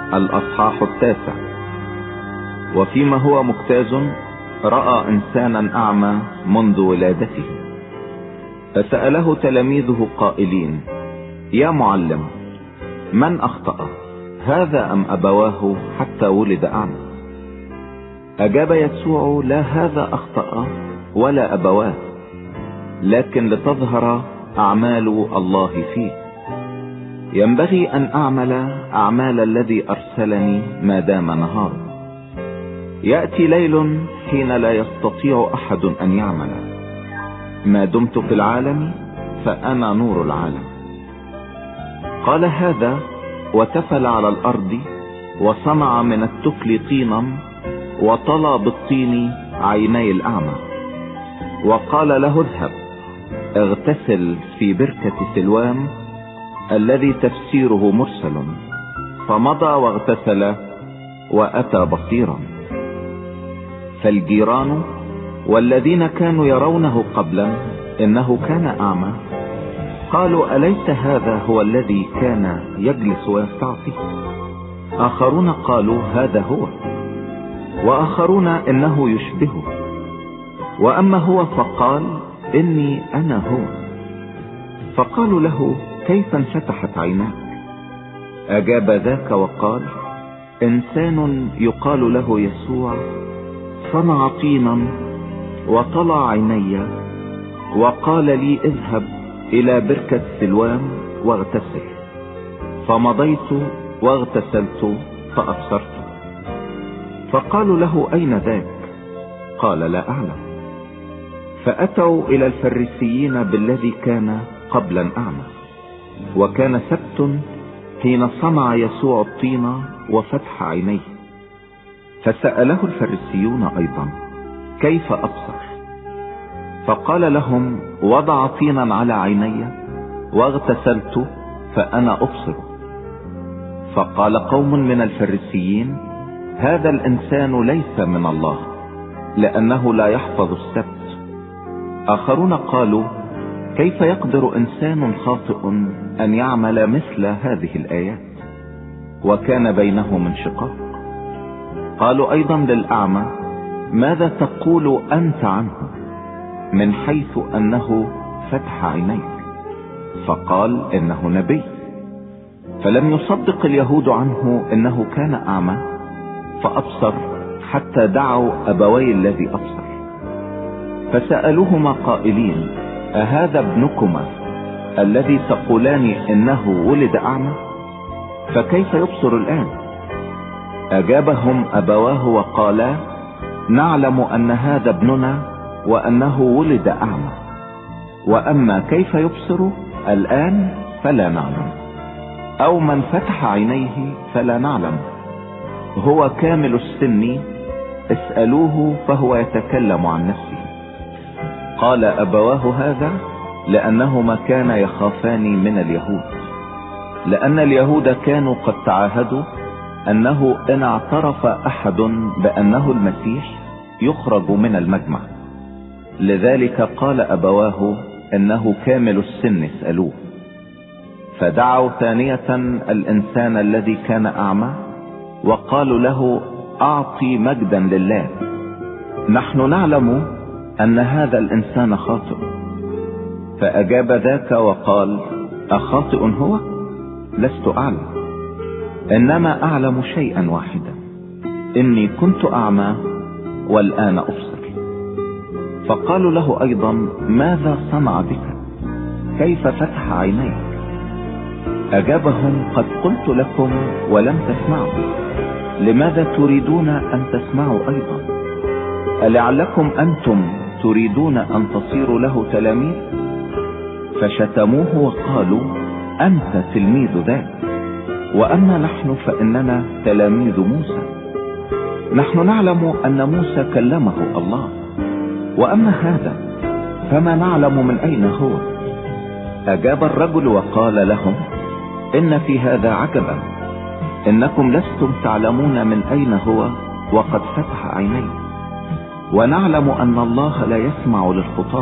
الأصحاح 9. وفيما هو مجتاز رأى إنسانا أعمى منذ ولادته، فسأله تلاميذه قائلين: يا معلم، من أخطأ، هذا أم أبواه حتى ولد أعمى؟ أجاب يسوع: لا هذا أخطأ ولا أبواه، لكن لتظهر أعمال الله فيه. ينبغي أن أعمل أعمال الذي أرسلني ما دام نهار. يأتي ليل حين لا يستطيع أحد أن يعمل. ما دمت في العالم فأنا نور العالم. قال هذا وتفل على الأرض، وصنع من التفل طينا، وطلى بالطين عيني الأعمى، وقال له: اذهب اغتسل في بركة سلوام، الذي تفسيره مرسل. فمضى واغتسل وأتى بصيرا. فالجيران والذين كانوا يرونه قبلا إنه كان أعمى قالوا: أليس هذا هو الذي كان يجلس ويستعصي؟ آخرون قالوا: هذا هو، وآخرون إنه يشبهه، وأما هو فقال: إني أنا هو. فقالوا له: كيف انفتحت عيناك؟ أجاب ذاك وقال: إنسان يقال له يسوع صنع طينا وطلع عيني، وقال لي: اذهب إلى بركة سلوام واغتسل. فمضيت واغتسلت فأبصرت. فقالوا له: أين ذاك؟ قال: لا أعلم. فأتوا إلى الفريسيين بالذي كان قبلا أعمى. وكان سبت حين صنع يسوع الطين وفتح عينيه. فسأله الفريسيون أيضا: كيف أبصر؟ فقال لهم: وضع طينا على عيني واغتسلت فأنا أبصر. فقال قوم من الفريسيين: هذا الإنسان ليس من الله، لأنه لا يحفظ السبت. آخرون قالوا: كيف يقدر إنسان خاطئ أن يعمل مثل هذه الآيات؟ وكان بينهم انشقاق. قالوا أيضا للأعمى: ماذا تقول أنت عنه، من حيث أنه فتح عينيك؟ فقال: إنه نبي. فلم يصدق اليهود عنه إنه كان أعمى، فأبصر، حتى دعوا أبوي الذي أبصر. فسألوهما قائلين: أهذا ابنكما الذي تقولان إنه ولد أعمى؟ فكيف يبصر الآن؟ أجابهم أبواه وقالا: نعلم أن هذا ابننا وأنه ولد أعمى، وأما كيف يبصر الآن فلا نعلم، أو من فتح عينيه فلا نعلم. هو كامل السن، اسألوه فهو يتكلم عن نفسه. قال أبواه هذا لأنهما كانا يخافان من اليهود، لأن اليهود كانوا قد تعاهدوا أنه إن اعترف أحد بأنه المسيح يخرج من المجمع. لذلك قال أبواه: إنه كامل السن، اسألوه. فدعوا ثانية الإنسان الذي كان أعمى، وقالوا له: أعطي مجدا لله، نحن نعلم أن هذا الإنسان خاطئ. فأجاب ذاك وقال: أخاطئ هو؟ لست أعلم، إنما أعلم شيئا واحدا، إني كنت أعمى والآن أبصر. فقالوا له أيضا: ماذا صنع بك؟ كيف فتح عينيك؟ أجابهم: قد قلت لكم ولم تسمعوا، لماذا تريدون أن تسمعوا أيضا؟ ألعلكم أنتم تريدون أن تصيروا له تلاميذ؟ فشتموه وقالوا: أنت تلميذ ذاك، وأما نحن فإننا تلاميذ موسى. نحن نعلم أن موسى كلمه الله، وأما هذا فما نعلم من أين هو. أجاب الرجل وقال لهم: إن في هذا عجبا، إنكم لستم تعلمون من أين هو وقد فتح عينيه. ونعلم أن الله لا يسمع للخطاة،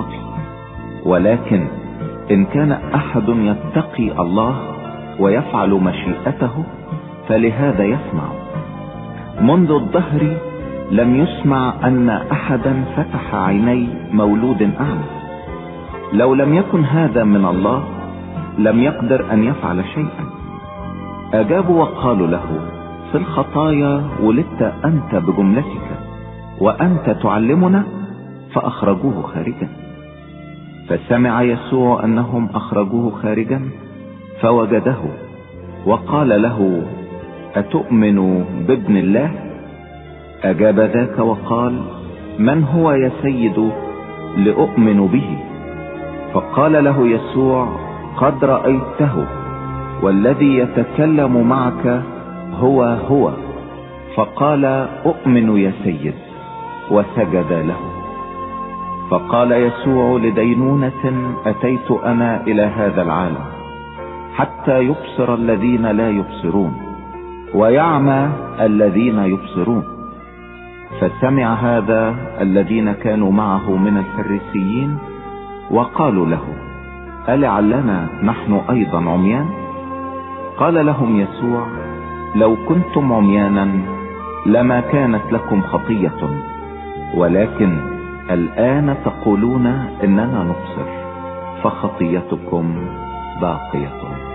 ولكن إن كان أحد يتقي الله ويفعل مشيئته فلهذا يسمع. منذ الدهر لم يسمع أن أحدا فتح عيني مولود أعمى. لو لم يكن هذا من الله لم يقدر أن يفعل شيئا. أجابوا وقالوا له: في الخطايا ولدت أنت بجملتك وأنت تعلمنا؟ فأخرجوه خارجا. فسمع يسوع أنهم أخرجوه خارجا فوجده وقال له: أتؤمن بابن الله؟ أجاب ذاك وقال: من هو يا سيد لأؤمن به؟ فقال له يسوع: قد رأيته، والذي يتكلم معك هو. فقال: أؤمن يا سيد، وسجد له. فقال يسوع: لدينونة أتيت أنا إلى هذا العالم، حتى يبصر الذين لا يبصرون ويعمى الذين يبصرون. فسمع هذا الذين كانوا معه من الفريسيين وقالوا له: ألعلنا نحن أيضا عميان؟ قال لهم يسوع: لو كنتم عميانا لما كانت لكم خطية، ولكن الآن تقولون إننا نبصر، فخطيتكم باقية.